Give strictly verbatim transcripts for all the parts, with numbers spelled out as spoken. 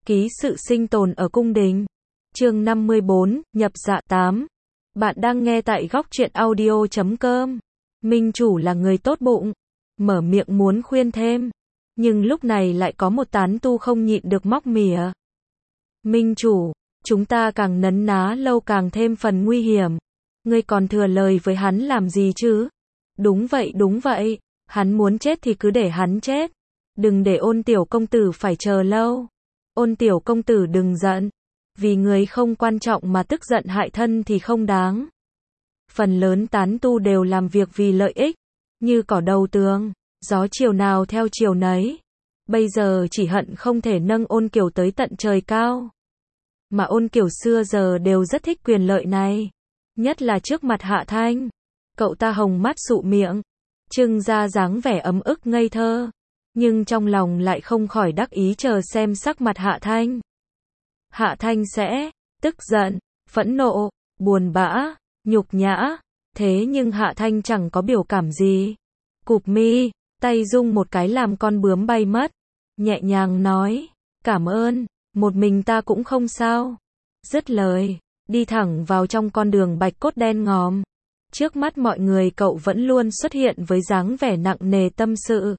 Ký sự sinh tồn ở cung đình. Chương năm mươi bốn, nhập dạ tám. Bạn đang nghe tại góc truyện audio chấm com. Minh chủ là người tốt bụng, mở miệng muốn khuyên thêm, nhưng lúc này lại có một tán tu không nhịn được móc mỉa. Minh chủ, chúng ta càng nấn ná lâu càng thêm phần nguy hiểm. Ngươi còn thừa lời với hắn làm gì chứ? Đúng vậy đúng vậy, hắn muốn chết thì cứ để hắn chết. Đừng để Ôn tiểu công tử phải chờ lâu. Ôn tiểu công tử đừng giận. Vì người không quan trọng mà tức giận hại thân thì không đáng. Phần lớn tán tu đều làm việc vì lợi ích, như cỏ đầu tường, gió chiều nào theo chiều nấy. Bây giờ chỉ hận không thể nâng Ôn Kiều tới tận trời cao. Mà Ôn Kiều xưa giờ đều rất thích quyền lợi này, nhất là trước mặt Hạ Thanh. Cậu ta hồng mắt sụ miệng, trưng ra dáng vẻ ấm ức ngây thơ, nhưng trong lòng lại không khỏi đắc ý chờ xem sắc mặt Hạ Thanh. Hạ Thanh sẽ tức giận, phẫn nộ, buồn bã, nhục nhã, thế nhưng Hạ Thanh chẳng có biểu cảm gì. Cụp mi, tay rung một cái làm con bướm bay mất, nhẹ nhàng nói, cảm ơn, một mình ta cũng không sao. Dứt lời, đi thẳng vào trong con đường bạch cốt đen ngòm. Trước mắt mọi người cậu vẫn luôn xuất hiện với dáng vẻ nặng nề tâm sự.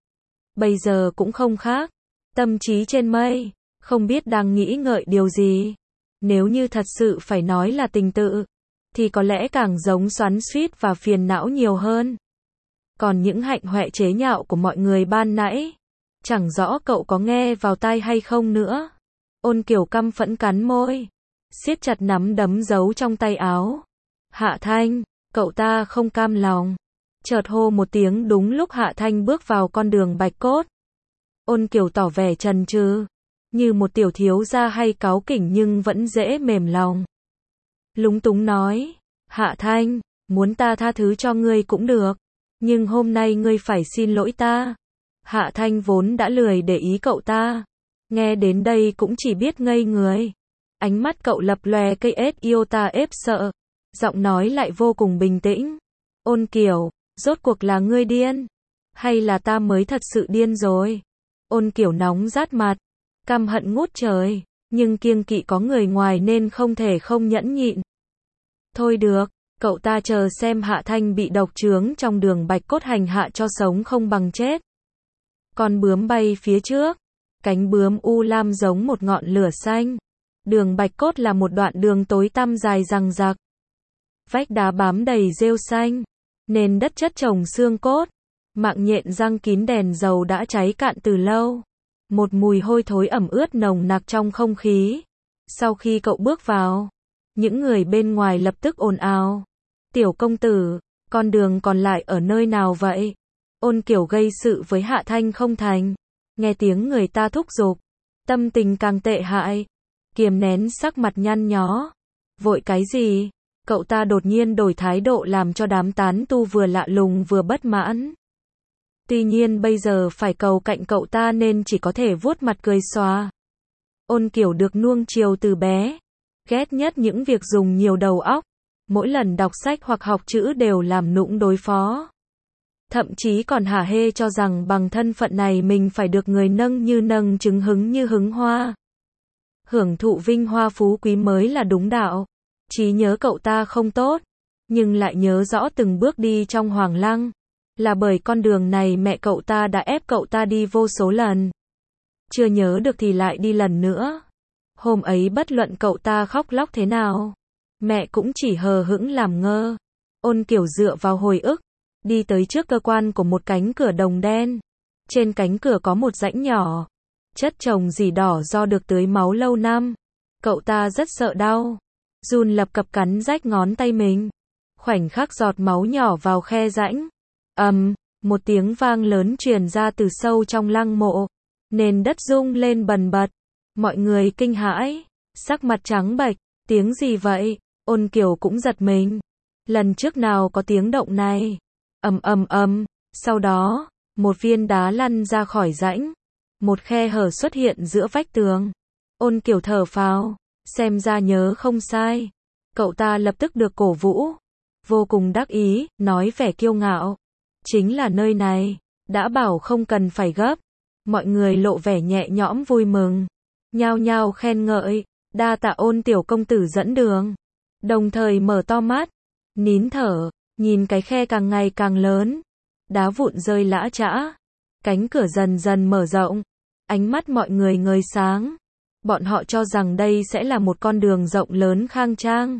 Bây giờ cũng không khác, tâm trí trên mây, không biết đang nghĩ ngợi điều gì. Nếu như thật sự phải nói là tình tự, thì có lẽ càng giống xoắn xuýt và phiền não nhiều hơn. Còn những hạnh hoẹ chế nhạo của mọi người ban nãy, chẳng rõ cậu có nghe vào tai hay không nữa. Ôn Kiều căm phẫn cắn môi, siết chặt nắm đấm giấu trong tay áo. Hạ Thanh, cậu ta không cam lòng, chợt hô một tiếng đúng lúc Hạ Thanh bước vào con đường bạch cốt. Ôn Kiều tỏ vẻ chần chừ, như một tiểu thiếu gia hay cáu kỉnh nhưng vẫn dễ mềm lòng. Lúng túng nói, Hạ Thanh, muốn ta tha thứ cho ngươi cũng được, nhưng hôm nay ngươi phải xin lỗi ta. Hạ Thanh vốn đã lười để ý cậu ta, nghe đến đây cũng chỉ biết ngây người. Ánh mắt cậu lập lòe cây ết yêu ta ép sợ, giọng nói lại vô cùng bình tĩnh. Ôn Kiều, rốt cuộc là ngươi điên, hay là ta mới thật sự điên rồi? Ôn Kiều nóng rát mặt, căm hận ngút trời, nhưng kiêng kỵ có người ngoài nên không thể không nhẫn nhịn. Thôi được, cậu ta chờ xem Hạ Thanh bị độc chướng trong đường bạch cốt hành hạ cho sống không bằng chết. Con bướm bay phía trước, cánh bướm u lam giống một ngọn lửa xanh. Đường bạch cốt là một đoạn đường tối tăm dài rằng rặc. Vách đá bám đầy rêu xanh, nền đất chất chồng xương cốt. Mạng nhện răng kín đèn dầu đã cháy cạn từ lâu. Một mùi hôi thối ẩm ướt nồng nặc trong không khí. Sau khi cậu bước vào, những người bên ngoài lập tức ồn ào. Tiểu công tử, con đường còn lại ở nơi nào vậy? Ôn Kiều gây sự với Hạ Thanh không thành. Nghe tiếng người ta thúc giục, tâm tình càng tệ hại. Kiềm nén sắc mặt nhăn nhó. Vội cái gì? Cậu ta đột nhiên đổi thái độ làm cho đám tán tu vừa lạ lùng vừa bất mãn. Tuy nhiên bây giờ phải cầu cạnh cậu ta nên chỉ có thể vuốt mặt cười xòa. Ôn Kiều được nuông chiều từ bé, ghét nhất những việc dùng nhiều đầu óc. Mỗi lần đọc sách hoặc học chữ đều làm nũng đối phó. Thậm chí còn hả hê cho rằng bằng thân phận này mình phải được người nâng như nâng trứng hứng như hứng hoa. Hưởng thụ vinh hoa phú quý mới là đúng đạo. Trí nhớ cậu ta không tốt, nhưng lại nhớ rõ từng bước đi trong Hoàng Lăng. Là bởi con đường này mẹ cậu ta đã ép cậu ta đi vô số lần. Chưa nhớ được thì lại đi lần nữa. Hôm ấy bất luận cậu ta khóc lóc thế nào, mẹ cũng chỉ hờ hững làm ngơ. Ôn Kiều dựa vào hồi ức, đi tới trước cơ quan của một cánh cửa đồng đen. Trên cánh cửa có một rãnh nhỏ, chất chồng dì đỏ do được tưới máu lâu năm. Cậu ta rất sợ đau, run lập cập cắn rách ngón tay mình. Khoảnh khắc giọt máu nhỏ vào khe rãnh. Ầm, um, một tiếng vang lớn truyền ra từ sâu trong lăng mộ. Nền đất rung lên bần bật. Mọi người kinh hãi, sắc mặt trắng bệch. Tiếng gì vậy? Ôn Kiều cũng giật mình. Lần trước nào có tiếng động này? Ầm ầm ầm, sau đó, một viên đá lăn ra khỏi rãnh. Một khe hở xuất hiện giữa vách tường. Ôn Kiều thở phào, xem ra nhớ không sai. Cậu ta lập tức được cổ vũ, vô cùng đắc ý, nói vẻ kiêu ngạo. Chính là nơi này, đã bảo không cần phải gấp. Mọi người lộ vẻ nhẹ nhõm vui mừng. nhao nhao khen ngợi, đa tạ Ôn tiểu công tử dẫn đường. Đồng thời mở to mắt, nín thở, nhìn cái khe càng ngày càng lớn, đá vụn rơi lã chã, cánh cửa dần dần mở rộng, ánh mắt mọi người ngời sáng. Bọn họ cho rằng đây sẽ là một con đường rộng lớn khang trang,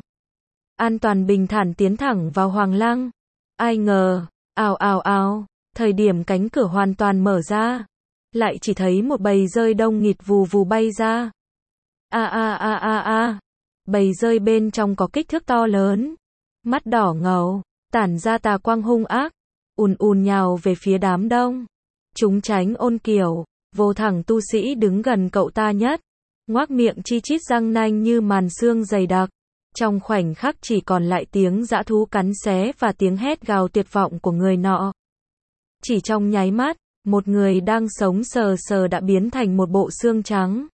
an toàn bình thản tiến thẳng vào Hoàng Lăng. Ai ngờ, ào ào ào, thời điểm cánh cửa hoàn toàn mở ra, lại chỉ thấy một bầy dơi đông nghịt vù vù bay ra. A a a a a, bầy dơi bên trong có kích thước to lớn, mắt đỏ ngầu, tản ra tà quang hung ác, ùn ùn nhào về phía đám đông. Chúng tránh Ôn Kiều, vô thẳng tu sĩ đứng gần cậu ta nhất, ngoác miệng chi chít răng nanh như màn xương dày đặc. Trong khoảnh khắc chỉ còn lại tiếng dã thú cắn xé và tiếng hét gào tuyệt vọng của người nọ. Chỉ trong nháy mắt, một người đang sống sờ sờ đã biến thành một bộ xương trắng.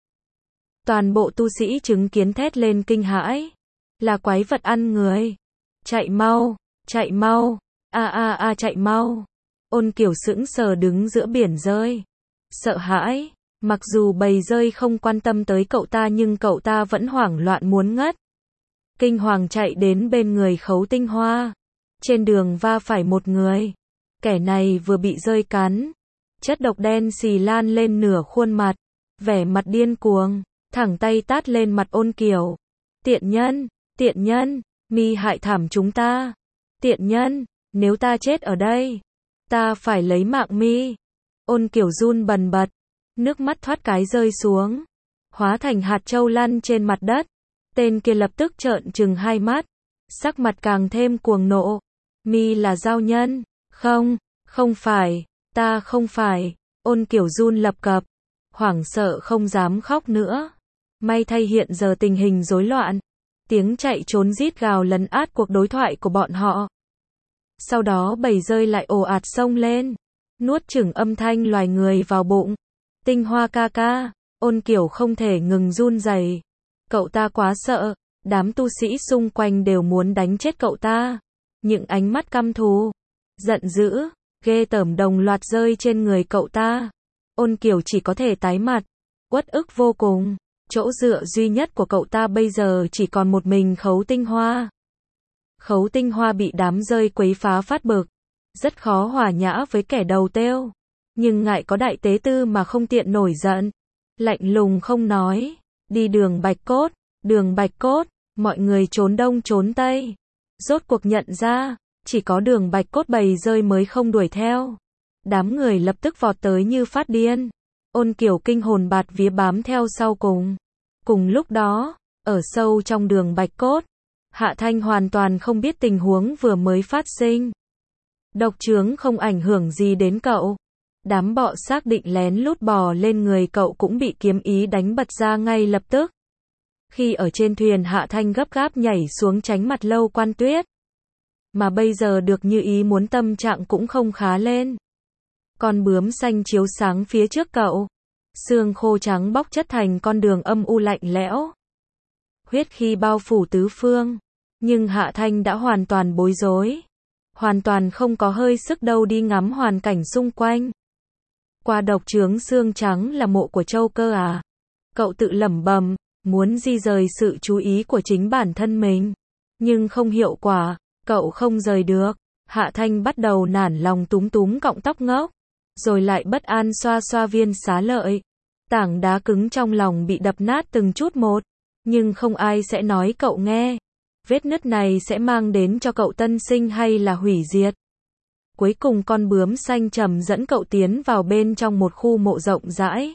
Toàn bộ tu sĩ chứng kiến thét lên kinh hãi. Là quái vật ăn người. Chạy mau, chạy mau, a a a chạy mau. Ôn Kiều sững sờ đứng giữa biển rơi. Sợ hãi, mặc dù bầy rơi không quan tâm tới cậu ta nhưng cậu ta vẫn hoảng loạn muốn ngất. Kinh hoàng chạy đến bên người Khấu Tinh Hoa. Trên đường va phải một người. Kẻ này vừa bị rơi cắn. Chất độc đen xì lan lên nửa khuôn mặt. Vẻ mặt điên cuồng, thẳng tay tát lên mặt Ôn Kiều. Tiện nhân, tiện nhân, mi hại thảm chúng ta. Tiện nhân, nếu ta chết ở đây, ta phải lấy mạng mi. Ôn Kiều run bần bật, nước mắt thoát cái rơi xuống, hóa thành hạt châu lăn trên mặt đất. Tên kia lập tức trợn trừng hai mắt, sắc mặt càng thêm cuồng nộ. Mi là giao nhân? Không, không phải, ta không phải. Ôn Kiều run lập cập, hoảng sợ không dám khóc nữa. May thay hiện giờ tình hình rối loạn, tiếng chạy trốn rít gào lấn át cuộc đối thoại của bọn họ. Sau đó bầy rơi lại ồ ạt xông lên, nuốt chửng âm thanh loài người vào bụng. Tinh Hoa ca ca, Ôn Kiều không thể ngừng run rẩy. Cậu ta quá sợ, đám tu sĩ xung quanh đều muốn đánh chết cậu ta. Những ánh mắt căm thù, giận dữ, ghê tởm đồng loạt rơi trên người cậu ta. Ôn Kiều chỉ có thể tái mặt, uất ức vô cùng. Chỗ dựa duy nhất của cậu ta bây giờ chỉ còn một mình Khấu Tinh Hoa. Khấu Tinh Hoa bị đám rơi quấy phá phát bực, rất khó hòa nhã với kẻ đầu têu. Nhưng ngại có đại tế tư mà không tiện nổi giận. Lạnh lùng không nói. Đi đường Bạch Cốt, đường Bạch Cốt, mọi người trốn đông trốn tây. Rốt cuộc nhận ra, chỉ có đường Bạch Cốt bầy rơi mới không đuổi theo. Đám người lập tức vọt tới như phát điên. Ôn Kiều kinh hồn bạt vía bám theo sau cùng. Cùng lúc đó, ở sâu trong đường Bạch Cốt, Hạ Thanh hoàn toàn không biết tình huống vừa mới phát sinh. Độc chướng không ảnh hưởng gì đến cậu. Đám bọ xác định lén lút bò lên người cậu cũng bị kiếm ý đánh bật ra ngay lập tức. Khi ở trên thuyền Hạ Thanh gấp gáp nhảy xuống tránh mặt Lâu Quan Tuyết. Mà bây giờ được như ý muốn tâm trạng cũng không khá lên. Con bướm xanh chiếu sáng phía trước cậu. Xương khô trắng bóc chất thành con đường âm u lạnh lẽo. Huyết khí bao phủ tứ phương. Nhưng Hạ Thanh đã hoàn toàn bối rối. Hoàn toàn không có hơi sức đâu đi ngắm hoàn cảnh xung quanh. Qua độc chướng xương trắng là mộ của Châu Cơ à? Cậu tự lẩm bẩm, muốn di rời sự chú ý của chính bản thân mình. Nhưng không hiệu quả, cậu không rời được. Hạ Thanh bắt đầu nản lòng túm túm cọng tóc ngốc. Rồi lại bất an xoa xoa viên xá lợi. Tảng đá cứng trong lòng bị đập nát từng chút một. Nhưng không ai sẽ nói cậu nghe. Vết nứt này sẽ mang đến cho cậu tân sinh hay là hủy diệt. Cuối cùng con bướm xanh trầm dẫn cậu tiến vào bên trong một khu mộ rộng rãi.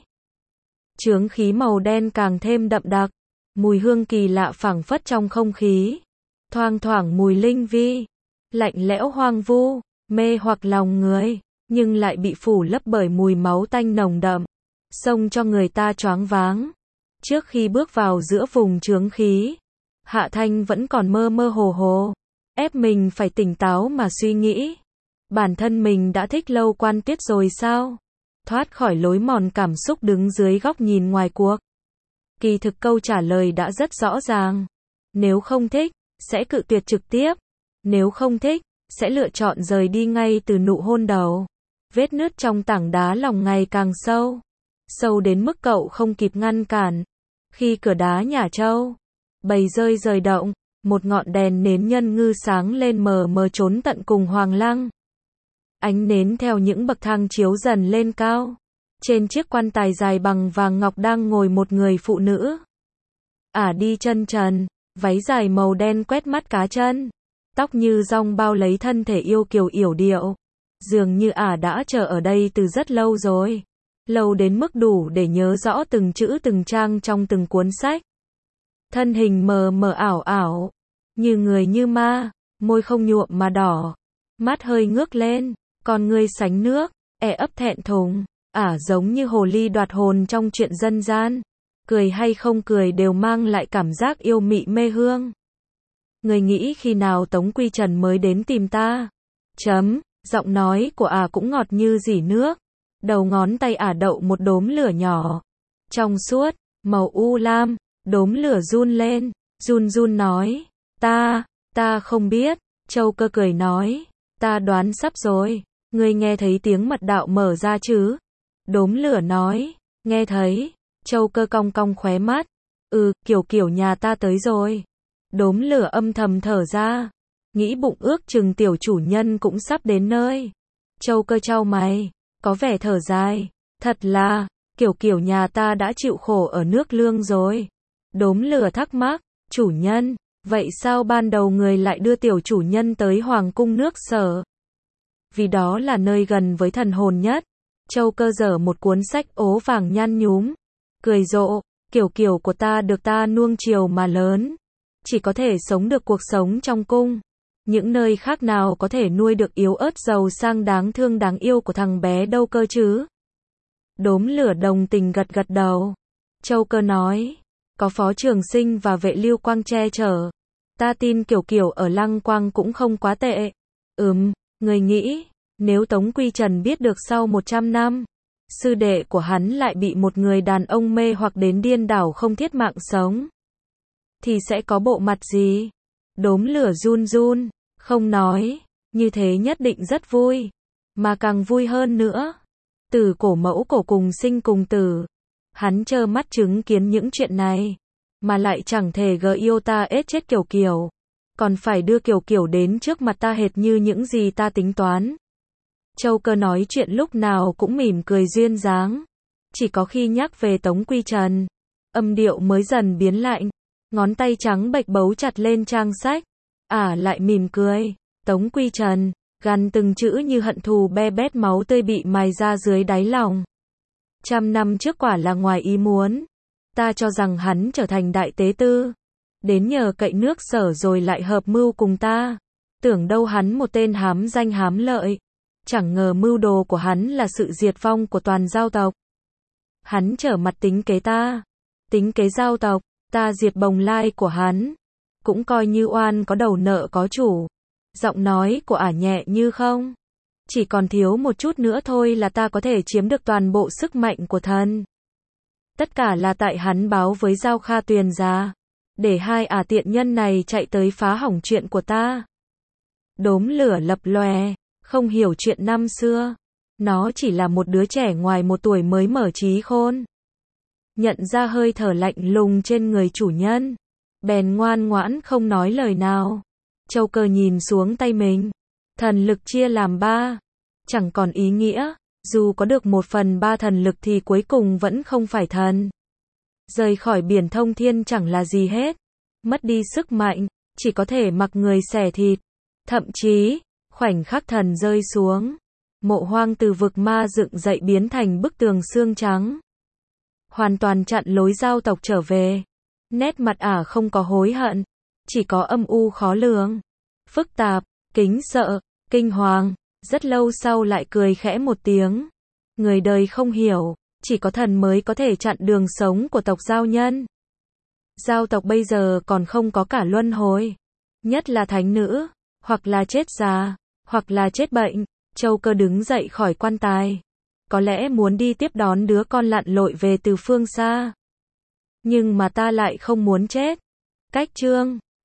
Chướng khí màu đen càng thêm đậm đặc. Mùi hương kỳ lạ phảng phất trong không khí. Thoang thoảng mùi linh vi. Lạnh lẽo hoang vu, mê hoặc lòng người. Nhưng lại bị phủ lấp bởi mùi máu tanh nồng đậm. Xông cho người ta choáng váng. Trước khi bước vào giữa vùng chướng khí, Hạ Thanh vẫn còn mơ mơ hồ hồ. Ép mình phải tỉnh táo mà suy nghĩ. Bản thân mình đã thích Lâu Quan Tuyết rồi sao? Thoát khỏi lối mòn cảm xúc đứng dưới góc nhìn ngoài cuộc. Kỳ thực câu trả lời đã rất rõ ràng. Nếu không thích, sẽ cự tuyệt trực tiếp. Nếu không thích, sẽ lựa chọn rời đi ngay từ nụ hôn đầu. Vết nứt trong tảng đá lòng ngày càng sâu. Sâu đến mức cậu không kịp ngăn cản. Khi cửa đá nhà Châu bầy rơi rời động, một ngọn đèn nến nhân ngư sáng lên mờ mờ trốn tận cùng Hoàng Lăng. Ánh nến theo những bậc thang chiếu dần lên cao. Trên chiếc quan tài dài bằng vàng ngọc đang ngồi một người phụ nữ. Ả đi chân trần, váy dài màu đen quét mắt cá chân. Tóc như dong bao lấy thân thể yêu kiều yểu điệu. Dường như Ả đã chờ ở đây từ rất lâu rồi. Lâu đến mức đủ để nhớ rõ từng chữ từng trang trong từng cuốn sách. Thân hình mờ mờ ảo ảo, như người như ma, môi không nhuộm mà đỏ. Mắt hơi ngước lên, con ngươi sánh nước, e ấp thẹn thùng. Ả giống như hồ ly đoạt hồn trong chuyện dân gian. Cười hay không cười đều mang lại cảm giác yêu mị mê hương. Người nghĩ khi nào Tống Quy Trần mới đến tìm ta? Chấm, giọng nói của Ả cũng ngọt như rỉ nước. Đầu ngón tay Ả đậu một đốm lửa nhỏ. Trong suốt, màu u lam, đốm lửa run lên, run run nói. Ta, ta không biết. Châu Cơ cười nói. Ta đoán sắp rồi. Ngươi nghe thấy tiếng mật đạo mở ra chứ? Đốm lửa nói. Nghe thấy. Châu Cơ cong cong khóe mắt. Ừ, kiểu kiểu nhà ta tới rồi. Đốm lửa âm thầm thở ra. Nghĩ bụng ước chừng tiểu chủ nhân cũng sắp đến nơi. Châu Cơ chau mày. Có vẻ thở dài. Thật là, kiểu kiểu nhà ta đã chịu khổ ở nước Lương rồi. Đốm lửa thắc mắc. Chủ nhân, vậy sao ban đầu người lại đưa tiểu chủ nhân tới Hoàng cung nước Sở? Vì đó là nơi gần với thần hồn nhất. Châu Cơ dở một cuốn sách ố vàng nhăn nhúm. Cười rộ, kiểu kiểu của ta được ta nuông chiều mà lớn. Chỉ có thể sống được cuộc sống trong cung. Những nơi khác nào có thể nuôi được yếu ớt giàu sang đáng thương đáng yêu của thằng bé đâu cơ chứ? Đốm lửa đồng tình gật gật đầu. Châu Cơ nói, có Phó Trường Sinh và vệ Lưu Quang che chở. Ta tin kiểu kiểu ở Lăng Quang cũng không quá tệ. Ừm, người nghĩ, nếu Tống Quy Trần biết được sau một trăm năm, sư đệ của hắn lại bị một người đàn ông mê hoặc đến điên đảo không thiết mạng sống, thì sẽ có bộ mặt gì? Đốm lửa run run, không nói, như thế nhất định rất vui, mà càng vui hơn nữa. Từ cổ mẫu cổ cùng sinh cùng tử, hắn trơ mắt chứng kiến những chuyện này, mà lại chẳng thể gờ yêu ta ết chết kiểu kiểu, còn phải đưa kiểu kiểu đến trước mặt ta hệt như những gì ta tính toán. Châu Cơ nói chuyện lúc nào cũng mỉm cười duyên dáng, chỉ có khi nhắc về Tống Quy Trần, âm điệu mới dần biến lạnh, ngón tay trắng bệch bấu chặt lên trang sách. Ả lại mỉm cười. Tống Quy Trần, gằn từng chữ như hận thù be bét máu tươi bị mài ra dưới đáy lòng. Trăm năm trước quả là ngoài ý muốn. Ta cho rằng hắn trở thành đại tế tư, đến nhờ cậy nước Sở rồi lại hợp mưu cùng ta. Tưởng đâu hắn một tên hám danh hám lợi. Chẳng ngờ mưu đồ của hắn là sự diệt vong của toàn giao tộc. Hắn trở mặt tính kế ta, tính kế giao tộc, ta diệt bồng lai của hắn. Cũng coi như oan có đầu nợ có chủ. Giọng nói của Ả nhẹ như không. Chỉ còn thiếu một chút nữa thôi là ta có thể chiếm được toàn bộ sức mạnh của thần. Tất cả là tại hắn báo với Giao Kha Tuyền ra, để hai Ả tiện nhân này chạy tới phá hỏng chuyện của ta. Đốm lửa lập lòe, không hiểu chuyện năm xưa. Nó chỉ là một đứa trẻ ngoài một tuổi mới mở trí khôn. Nhận ra hơi thở lạnh lùng trên người chủ nhân, bèn ngoan ngoãn không nói lời nào. Châu Cơ nhìn xuống tay mình. Thần lực chia làm ba. Chẳng còn ý nghĩa. Dù có được một phần ba thần lực thì cuối cùng vẫn không phải thần. Rời khỏi biển thông thiên chẳng là gì hết. Mất đi sức mạnh, chỉ có thể mặc người xẻ thịt. Thậm chí, khoảnh khắc thần rơi xuống, mộ hoang từ vực ma dựng dậy biến thành bức tường xương trắng. Hoàn toàn chặn lối giao tộc trở về. Nét mặt Ả không có hối hận, chỉ có âm u khó lường, phức tạp, kính sợ, kinh hoàng. Rất lâu sau lại cười khẽ một tiếng. Người đời không hiểu, chỉ có thần mới có thể chặn đường sống của tộc giao nhân. Giao tộc bây giờ còn không có cả luân hồi. Nhất là thánh nữ, hoặc là chết già, hoặc là chết bệnh. Châu Cơ đứng dậy khỏi quan tài. Có lẽ muốn đi tiếp đón đứa con lặn lội về từ phương xa. Nhưng mà ta lại không muốn chết. Cách chương